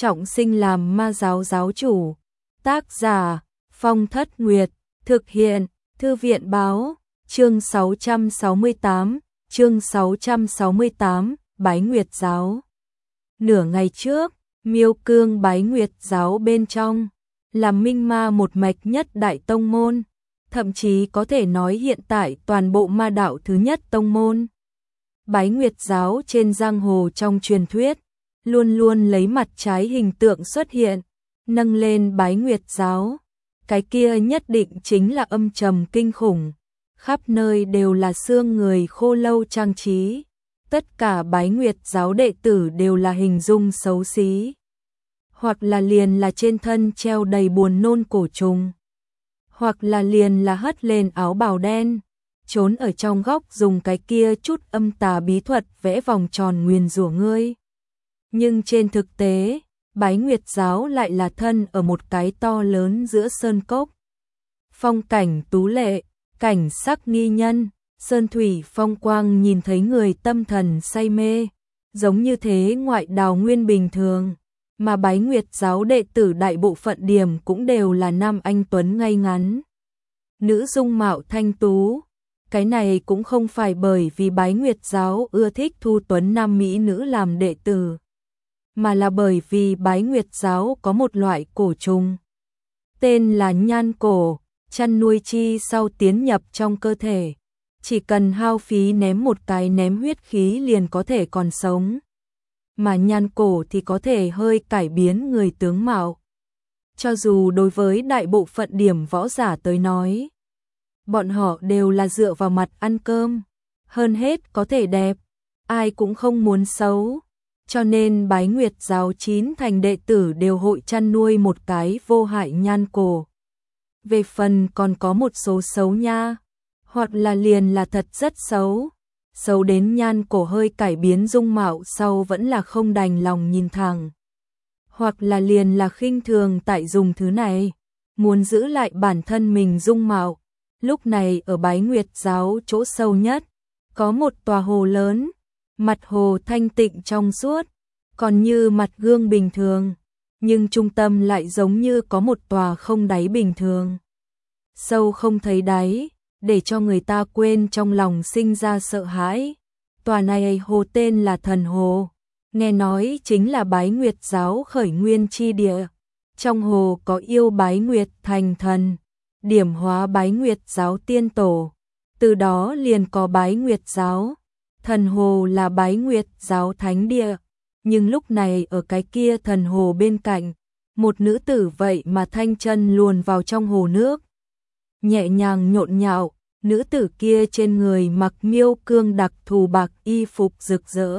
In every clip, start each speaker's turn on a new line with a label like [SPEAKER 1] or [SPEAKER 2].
[SPEAKER 1] trọng sinh làm ma giáo giáo chủ. Tác giả Phong Thất Nguyệt, thực hiện Thư viện Báo. Chương 668, Bái Nguyệt Giáo. Nửa ngày trước, Miêu Cương Bái Nguyệt Giáo bên trong là minh ma một mạch nhất đại tông môn, thậm chí có thể nói hiện tại toàn bộ ma đạo thứ nhất tông môn. Bái Nguyệt Giáo trên giang hồ trong truyền thuyết, luôn luôn lấy mặt trái hình tượng xuất hiện, nâng lên Bái Nguyệt Giáo. Cái kia nhất định chính là âm trầm kinh khủng, khắp nơi đều là xương người khô lâu trang trí. Tất cả Bái Nguyệt Giáo đệ tử đều là hình dung xấu xí, hoặc là liền là trên thân treo đầy buồn nôn cổ trùng, hoặc là liền là hất lên áo bào đen, trốn ở trong góc dùng cái kia chút âm tà bí thuật vẽ vòng tròn nguyền rủa ngươi. Nhưng trên thực tế, Bái Nguyệt Giáo lại là thân ở một cái to lớn giữa sơn cốc. Phong cảnh tú lệ, cảnh sắc nghi nhân, sơn thủy phong quang nhìn thấy người tâm thần say mê, giống như thế ngoại đào nguyên bình thường. Mà Bái Nguyệt Giáo đệ tử đại bộ phận điểm cũng đều là nam anh tuấn ngay ngắn, nữ dung mạo thanh tú. Cái này cũng không phải bởi vì Bái Nguyệt Giáo ưa thích thu tuấn nam mỹ nữ làm đệ tử, mà là bởi vì Bái Nguyệt Giáo có một loại cổ trùng, tên là nhan cổ, chăn nuôi chi sau tiến nhập trong cơ thể, chỉ cần hao phí ném một cái ném huyết khí liền có thể còn sống. Mà nhan cổ thì có thể hơi cải biến người tướng mạo. Cho dù đối với đại bộ phận điểm võ giả tới nói, bọn họ đều là dựa vào mặt ăn cơm, hơn hết có thể đẹp, ai cũng không muốn xấu. Cho nên Bái Nguyệt Giáo 9 thành đệ tử đều hội chăn nuôi một cái vô hại nhan cổ. Về phần còn có một số xấu nha, hoặc là liền là thật rất xấu, xấu đến nhan cổ hơi cải biến dung mạo sau vẫn là không đành lòng nhìn thẳng, hoặc là liền là khinh thường tại dùng thứ này, muốn giữ lại bản thân mình dung mạo. Lúc này ở Bái Nguyệt Giáo chỗ sâu nhất, có một tòa hồ lớn, mặt hồ thanh tịnh trong suốt, còn như mặt gương bình thường, nhưng trung tâm lại giống như có một tòa không đáy bình thường. Sâu không thấy đáy, để cho người ta quên trong lòng sinh ra sợ hãi. Tòa này hồ tên là Thần Hồ, nghe nói chính là Bái Nguyệt Giáo khởi nguyên chi địa. Trong hồ có yêu Bái Nguyệt thành thần, điểm hóa Bái Nguyệt Giáo tiên tổ, từ đó liền có Bái Nguyệt Giáo. Thần Hồ là Bái Nguyệt Giáo thánh địa, nhưng lúc này ở cái kia thần hồ bên cạnh, một nữ tử vậy mà thanh chân luồn vào trong hồ nước, nhẹ nhàng nhộn nhạo. Nữ tử kia trên người mặc Miêu Cương đặc thù bạc y phục rực rỡ,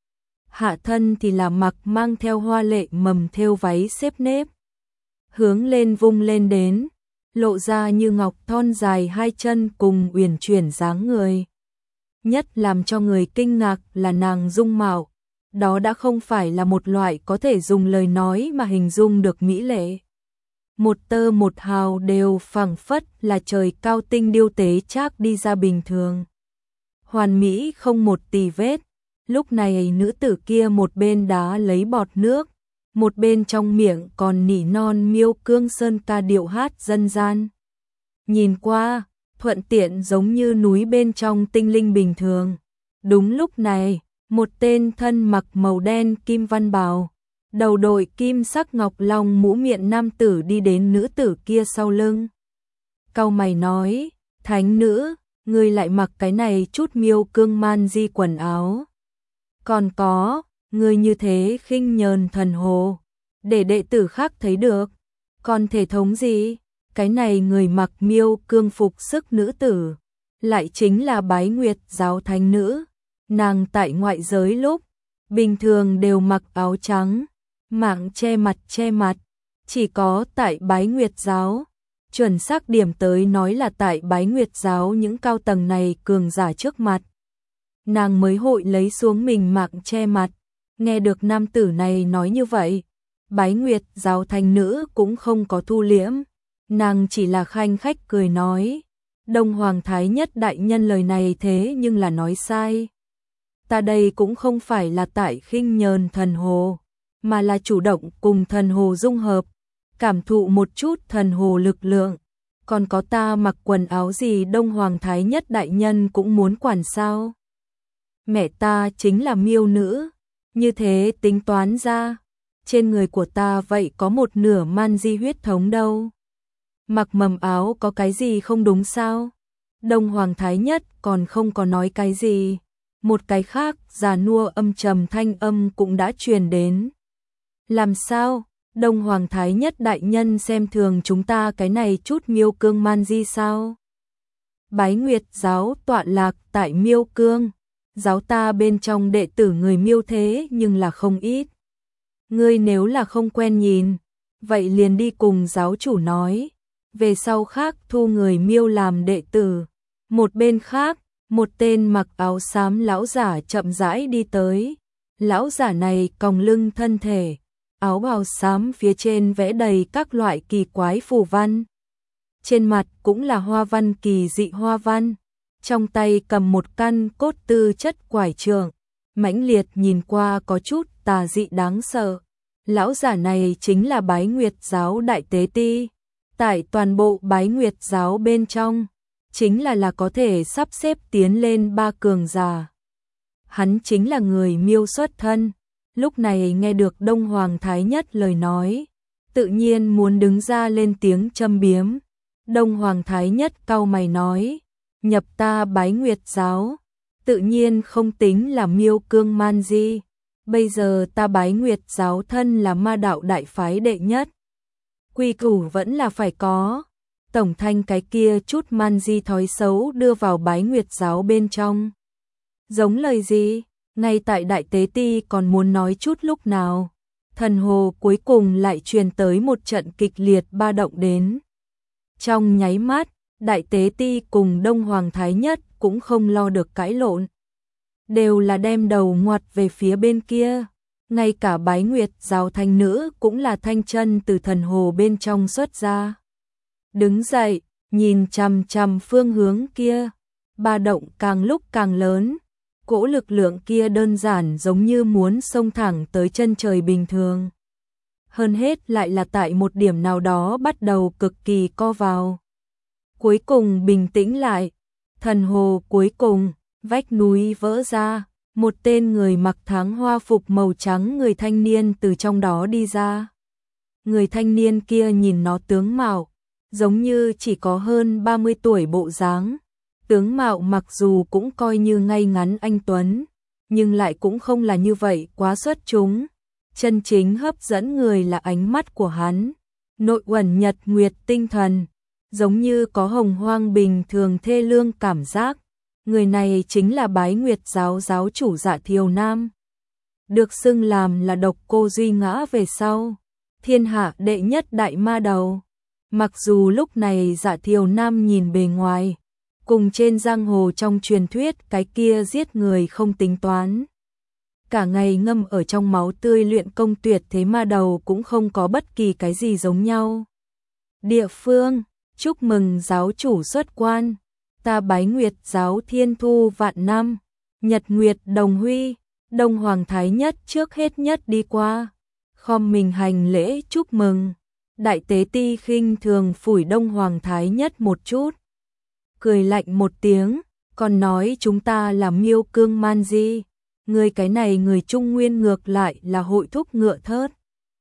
[SPEAKER 1] hạ thân thì là mặc mang theo hoa lệ mầm thêu váy xếp nếp, hướng lên vung lên đến, lộ ra như ngọc thon dài hai chân cùng uyển chuyển dáng người. Nhất làm cho người kinh ngạc là nàng dung mạo, đó đã không phải là một loại có thể dùng lời nói mà hình dung được mỹ lệ. Một tơ một hào đều phảng phất là trời cao tinh điêu tế chác đi ra bình thường, hoàn mỹ không một tì vết. Lúc này nữ tử kia một bên đá lấy bọt nước, một bên trong miệng còn nỉ non Miêu Cương sơn ca điệu hát dân gian. Nhìn qua, thuận tiện giống như núi bên trong tinh linh bình thường. Đúng lúc này, một tên thân mặc màu đen kim văn bào, đầu đội kim sắc ngọc long mũ miệng nam tử đi đến nữ tử kia sau lưng. Cau mày nói, thánh nữ, ngươi lại mặc cái này chút Miêu Cương man di quần áo. Còn có, ngươi như thế khinh nhờn thần hồ, để đệ tử khác thấy được, còn thể thống gì? Cái này người mặc Miêu Cương phục sức nữ tử, lại chính là Bái Nguyệt Giáo thánh nữ. Nàng tại ngoại giới lúc bình thường đều mặc áo trắng, mảng che mặt, chỉ có tại Bái Nguyệt Giáo, chuẩn xác điểm tới nói là tại Bái Nguyệt Giáo những cao tầng này cường giả trước mặt, nàng mới hội lấy xuống mình mảng che mặt. Nghe được nam tử này nói như vậy, Bái Nguyệt Giáo thánh nữ cũng không có thu liễm, nàng chỉ là khanh khách cười nói, Đông Hoàng Thái Nhất đại nhân lời này thế nhưng là nói sai. Ta đây cũng không phải là tại khinh nhờn thần hồ, mà là chủ động cùng thần hồ dung hợp, cảm thụ một chút thần hồ lực lượng. Còn có ta mặc quần áo gì Đông Hoàng Thái Nhất đại nhân cũng muốn quản sao? Mẹ ta chính là miêu nữ, như thế tính toán ra, trên người của ta vậy có một nửa man di huyết thống đâu. Mặc mầm áo có cái gì không đúng sao? Đông Hoàng Thái Nhất còn không có nói cái gì. Một cái khác, già nua âm trầm thanh âm cũng đã truyền đến. Làm sao? Đông Hoàng Thái Nhất đại nhân xem thường chúng ta cái này chút miêu cương man di sao? Bái Nguyệt giáo tọa lạc tại miêu cương. Giáo ta bên trong đệ tử người miêu thế nhưng là không ít. Ngươi nếu là không quen nhìn, vậy liền đi cùng giáo chủ nói. Về sau khác thu người miêu làm đệ tử. Một bên khác, một tên mặc áo xám lão giả chậm rãi đi tới. Lão giả này còng lưng thân thể, áo bào xám phía trên vẽ đầy các loại kỳ quái phù văn. Trên mặt cũng là hoa văn kỳ dị hoa văn. Trong tay cầm một căn cốt tư chất quải trượng, mãnh liệt nhìn qua có chút tà dị đáng sợ. Lão giả này chính là Bái Nguyệt giáo đại tế ti. Tại toàn bộ Bái Nguyệt giáo bên trong, chính là có thể sắp xếp tiến lên 3 cường giả. Hắn chính là người miêu xuất thân, lúc này nghe được Đông Hoàng Thái Nhất lời nói, tự nhiên muốn đứng ra lên tiếng châm biếm. Đông Hoàng Thái Nhất cau mày nói, nhập ta Bái Nguyệt giáo, tự nhiên không tính là miêu cương man di. Bây giờ ta Bái Nguyệt giáo thân là ma đạo đại phái đệ nhất. Quy củ vẫn là phải có. Tổng thanh cái kia chút man di thói xấu đưa vào Bái Nguyệt giáo bên trong. Giống lời gì? Ngay tại đại tế ti còn muốn nói chút lúc nào. Thần hồ cuối cùng lại truyền tới một trận kịch liệt ba động đến. Trong nháy mắt, đại tế ti cùng Đông Hoàng Thái Nhất cũng không lo được cãi lộn. Đều là đem đầu ngoặt về phía bên kia. Ngay cả Bái Nguyệt giáo thanh nữ cũng là thanh chân từ thần hồ bên trong xuất ra. Đứng dậy, nhìn chằm chằm phương hướng kia. Ba động càng lúc càng lớn. Cỗ lực lượng kia đơn giản giống như muốn xông thẳng tới chân trời bình thường. Hơn hết lại là tại một điểm nào đó bắt đầu cực kỳ co vào. Cuối cùng bình tĩnh lại. Thần hồ cuối cùng, vách núi vỡ ra. Một tên người mặc thắng hoa phục màu trắng người thanh niên từ trong đó đi ra. Người thanh niên kia nhìn nó tướng mạo, giống như chỉ có hơn 30 tuổi bộ dáng. Tướng mạo mặc dù cũng coi như ngay ngắn anh tuấn, nhưng lại cũng không là như vậy quá xuất chúng. Chân chính hấp dẫn người là ánh mắt của hắn, nội uẩn nhật nguyệt tinh thần, giống như có hồng hoang bình thường thê lương cảm giác. Người này chính là Bái Nguyệt giáo giáo chủ Dạ Thiều Nam. Được xưng làm là độc cô duy ngã về sau, thiên hạ đệ nhất đại ma đầu. Mặc dù lúc này Dạ Thiều Nam nhìn bề ngoài, cùng trên giang hồ trong truyền thuyết cái kia giết người không tính toán. Cả ngày ngâm ở trong máu tươi luyện công tuyệt thế ma đầu cũng không có bất kỳ cái gì giống nhau. Địa phương, chúc mừng giáo chủ xuất quan. Ta Bái Nguyệt giáo thiên thu vạn năm, nhật nguyệt đồng huy. Đông Hoàng Thái Nhất trước hết nhất đi qua, khom mình hành lễ chúc mừng. Đại tế ti khinh thường phủi Đông Hoàng Thái Nhất một chút, cười lạnh một tiếng, còn nói chúng ta là miêu cương man di. Người cái này người Trung Nguyên ngược lại là hội thúc ngựa thớt.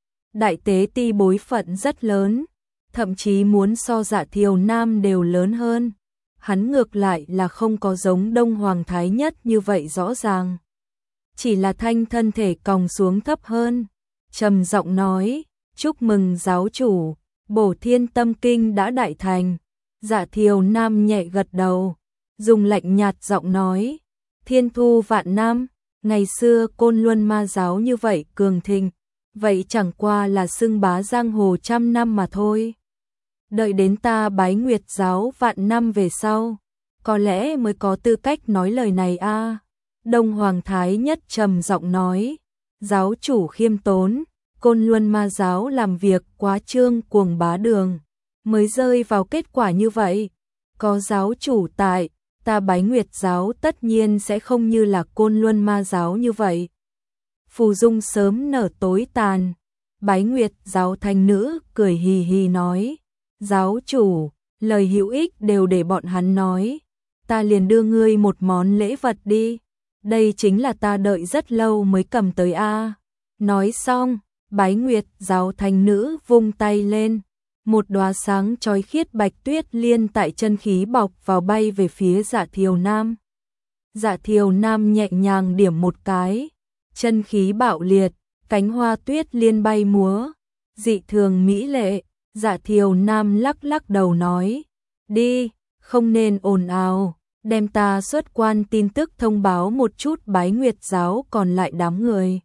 [SPEAKER 1] Đại tế ti bối phận rất lớn, thậm chí muốn so Dạ Thiều Nam đều lớn hơn. Hắn ngược lại là không có giống Đông Hoàng Thái Nhất như vậy rõ ràng. Chỉ là thanh thân thể còng xuống thấp hơn. Trầm giọng nói, chúc mừng giáo chủ, Bổ Thiên Tâm Kinh đã đại thành. Dạ Thiều Nam nhẹ gật đầu, dùng lạnh nhạt giọng nói, thiên thu vạn năm, ngày xưa Côn Luân ma giáo như vậy cường thịnh, vậy chẳng qua là xưng bá giang hồ trăm năm mà thôi. Đợi đến ta Bái Nguyệt giáo vạn năm về sau, có lẽ mới có tư cách nói lời này a. Đông Hoàng Thái Nhất trầm giọng nói, giáo chủ khiêm tốn, Côn Luân ma giáo làm việc quá trương cuồng bá đường, mới rơi vào kết quả như vậy. Có giáo chủ tại, ta Bái Nguyệt giáo tất nhiên sẽ không như là Côn Luân ma giáo như vậy. phù dung sớm nở tối tàn. Bái Nguyệt giáo thánh nữ cười hì hì nói, giáo chủ, lời hữu ích đều để bọn hắn nói, ta liền đưa ngươi một món lễ vật đi, đây chính là ta đợi rất lâu mới cầm tới a. Nói xong, Bái Nguyệt giáo thánh nữ vung tay lên, một đóa sáng chói khiết bạch tuyết liên tại chân khí bọc vào bay về phía Dạ Thiều Nam. Dạ Thiều Nam nhẹ nhàng điểm một cái, chân khí bạo liệt, cánh hoa tuyết liên bay múa, dị thường mỹ lệ. Dạ Thiều Nam lắc lắc đầu nói, đi, không nên ồn ào, đem ta xuất quan tin tức thông báo một chút Bái Nguyệt giáo còn lại đám người.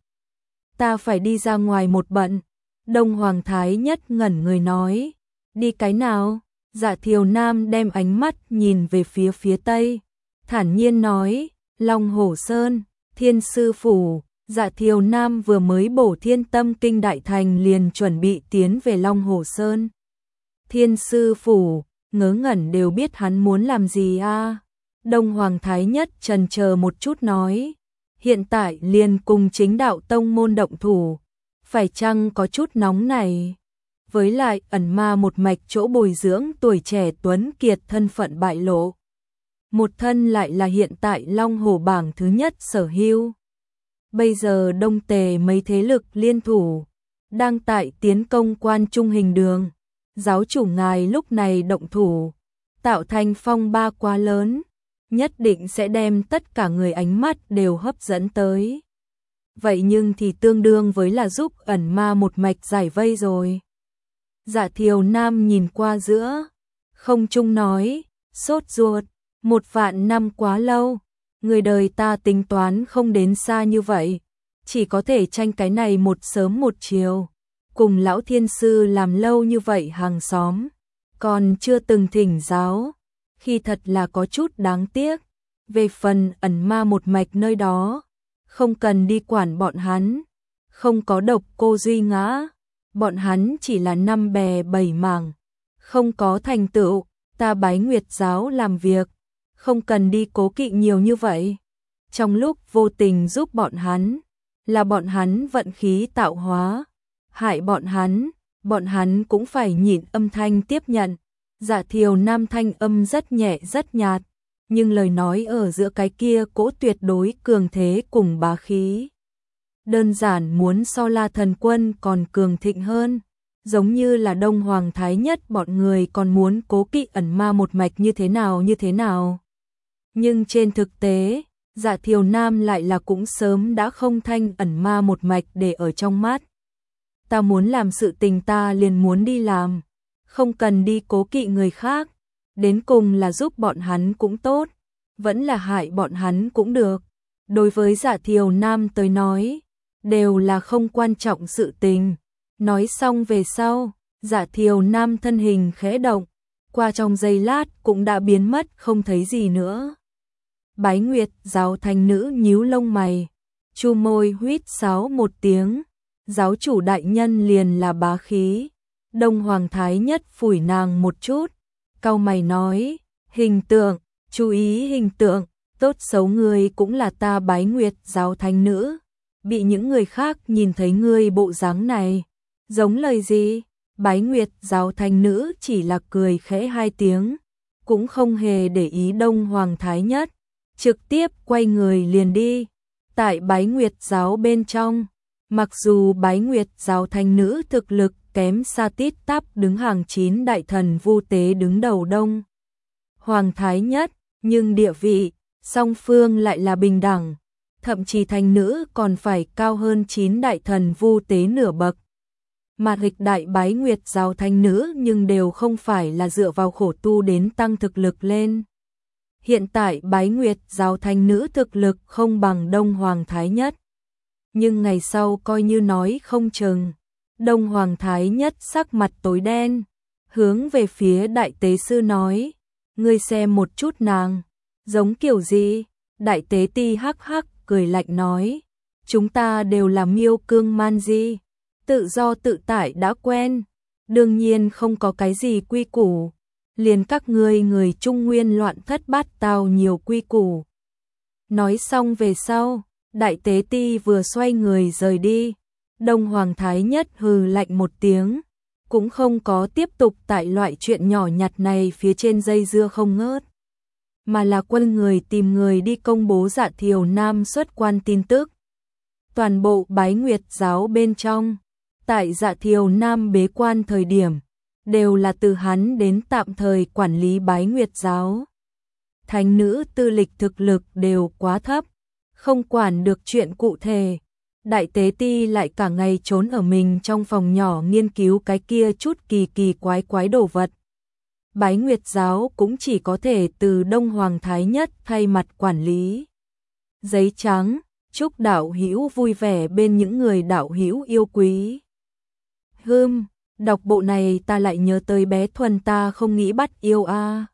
[SPEAKER 1] Ta phải đi ra ngoài một bận. Đông Hoàng Thái Nhất ngẩn người nói, đi cái nào? Dạ Thiều Nam đem ánh mắt nhìn về phía tây, thản nhiên nói, Long Hổ Sơn, Thiên Sư Phủ. Dạ Thiều Nam vừa mới bổ Thiên Tâm Kinh đại thành liền chuẩn bị tiến về Long Hổ Sơn. Thiên Sư Phủ, ngớ ngẩn đều biết hắn muốn làm gì a. Đông Hoàng Thái Nhất chần chờ một chút nói, hiện tại liền cùng Chính Đạo tông môn động thủ, phải chăng có chút nóng này? Với lại ẩn ma một mạch chỗ bồi dưỡng tuổi trẻ tuấn kiệt thân phận bại lộ. Một thân lại là hiện tại Long Hổ bảng thứ nhất sở hữu. Bây giờ Đông Tề mấy thế lực liên thủ, đang tại tiến công Quan Trung Hình Đường. Giáo chủ ngài lúc này động thủ, tạo thành phong ba quá lớn, nhất định sẽ đem tất cả người ánh mắt đều hấp dẫn tới. Vậy nhưng thì tương đương với là giúp ẩn ma một mạch giải vây rồi. Dạ Thiều Nam nhìn qua giữa không trung nói, sốt ruột, 1.000 năm quá lâu, người đời ta tính toán không đến xa như vậy, chỉ có thể tranh cái này một sớm một chiều. Cùng lão thiên sư làm lâu như vậy hàng xóm, còn chưa từng thỉnh giáo, khi thật là có chút đáng tiếc. Về phần ẩn ma một mạch nơi đó, không cần đi quản bọn hắn, không có độc cô Duy Ngã, bọn hắn chỉ là năm bè bảy mảng, không có thành tựu, ta Bái Nguyệt giáo làm việc, không cần đi cố kỵ nhiều như vậy. Trong lúc vô tình giúp bọn hắn, là bọn hắn vận khí tạo hóa, hại bọn hắn cũng phải nhịn âm thanh tiếp nhận. Dạ Thiều Nam thanh âm rất nhẹ rất nhạt, nhưng lời nói ở giữa cái kia cỗ tuyệt đối cường thế cùng bá khí. Đơn giản muốn so La Thần Quân còn cường thịnh hơn, giống như là Đông Hoàng Thái Nhất bọn người còn muốn cố kỵ ẩn ma một mạch như thế nào. Nhưng trên thực tế, Dạ Thiều Nam lại là cũng sớm đã không thanh ẩn ma một mạch để ở trong mắt. Ta muốn làm sự tình ta liền muốn đi làm, không cần đi cố kỵ người khác, đến cùng là giúp bọn hắn cũng tốt, vẫn là hại bọn hắn cũng được. Đối với Dạ Thiều Nam tới nói, đều là không quan trọng sự tình. Nói xong về sau, Dạ Thiều Nam thân hình khẽ động, qua trong giây lát cũng đã biến mất không thấy gì nữa. Bái Nguyệt giáo thánh nữ nhíu lông mày, chu môi huýt sáo một tiếng, giáo chủ đại nhân liền là bá khí. Đông Hoàng Thái Nhất phủi nàng một chút, cau mày nói, hình tượng, chú ý hình tượng, tốt xấu ngươi cũng là ta Bái Nguyệt giáo thánh nữ, bị những người khác nhìn thấy ngươi bộ dáng này, giống lời gì? Bái Nguyệt giáo thánh nữ chỉ là cười khẽ hai tiếng, cũng không hề để ý Đông Hoàng Thái Nhất, trực tiếp quay người liền đi. Tại Bái Nguyệt giáo bên trong, mặc dù Bái Nguyệt giáo thánh nữ thực lực kém xa tít tắp đứng hàng 9 đại thần Vu Tế đứng đầu Đông Hoàng Thái Nhất, nhưng địa vị song phương lại là bình đẳng, thậm chí thánh nữ còn phải cao hơn 9 đại thần Vu Tế nửa bậc. Mà lịch đại Bái Nguyệt giáo thánh nữ nhưng đều không phải là dựa vào khổ tu đến tăng thực lực lên. Hiện tại Bái Nguyệt giáo thánh nữ thực lực không bằng Đông Hoàng Thái Nhất, nhưng ngày sau coi như nói không chừng. Đông Hoàng Thái Nhất sắc mặt tối đen, hướng về phía đại tế sư nói, ngươi xem một chút nàng, giống kiểu gì? Đại tế ti hắc hắc cười lạnh nói, chúng ta đều là miêu cương man di, tự do tự tại đã quen, đương nhiên không có cái gì quy củ, liền các ngươi người Trung Nguyên loạn thất bát tao nhiều quy củ. Nói xong về sau, Đại tế ti vừa xoay người rời đi, Đông Hoàng Thái Nhất hừ lạnh một tiếng, cũng không có tiếp tục tại loại chuyện nhỏ nhặt này phía trên dây dưa không ngớt, mà là quân người tìm người đi công bố Dạ Thiều Nam xuất quan tin tức. Toàn bộ Bái Nguyệt giáo bên trong, tại Dạ Thiều Nam bế quan thời điểm, đều là từ hắn đến tạm thời quản lý Bái Nguyệt giáo. Thánh nữ tư lịch thực lực đều quá thấp, không quản được chuyện cụ thể. Đại tế ti lại cả ngày trốn ở mình trong phòng nhỏ nghiên cứu cái kia chút kỳ kỳ quái quái đồ vật. Bái Nguyệt giáo cũng chỉ có thể từ Đông Hoàng Thái Nhất thay mặt quản lý. Giấy trắng, chúc đạo hữu vui vẻ bên những người đạo hữu yêu quý. Đọc bộ này ta lại nhớ tới bé Thuần ta không nghĩ bắt yêu a.